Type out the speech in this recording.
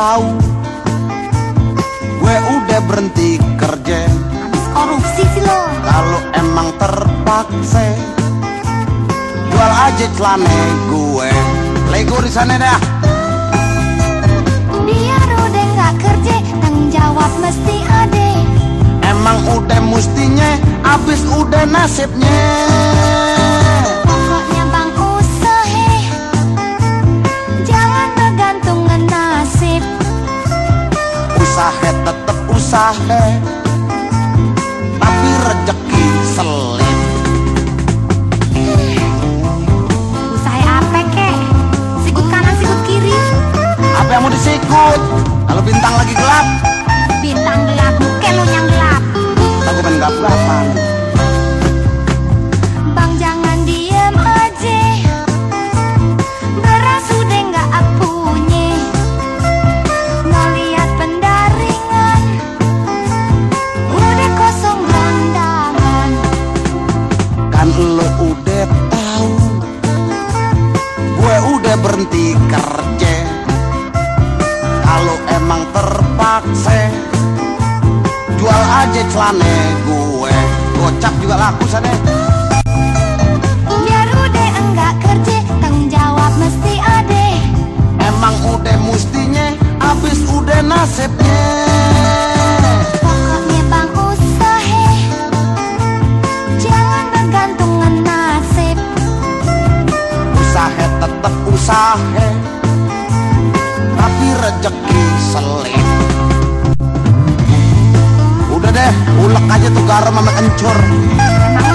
tahu, gue udah berhenti kerja. Habis korupsi sih lo. Kalau emang terpaksa, jual aja celana gue. Lego di sana dah. Biar udah nggak kerja, tanggung jawab mesti ada. Emang udah mustinya, abis udah nasibnya. Pokoknya bang usaha, jangan bergantungan nasib. Usaha tetep usaha, tapi rezeki selip. Usaha apa kek? Sikut kanan sikut kiri. Apa yang mau disikut? Kalau bintang lagi gelap, Bintang gelap, bukan lo yang gelap. aku pengen gelap-gelapan. Bang jangan diem aja, beras udah nggak punya. Ngeliat pendaringan, udah kosong gelandangan. Kan lo udah tahu, gue udah berhenti kerja. Kalau emang terpaksa, jual aja celana gue. Gocap juga laku sana. Biar udah enggak kerja, tanggung jawab mesti ada. Emang udah mustinya, abis udah nasibnya. Pokoknya bang usaha, jangan bergantungan nasib. Usaha tetep usaha, tapi rezeki selip. Udah deh, ulek aja tuh garam sama kencur. Emang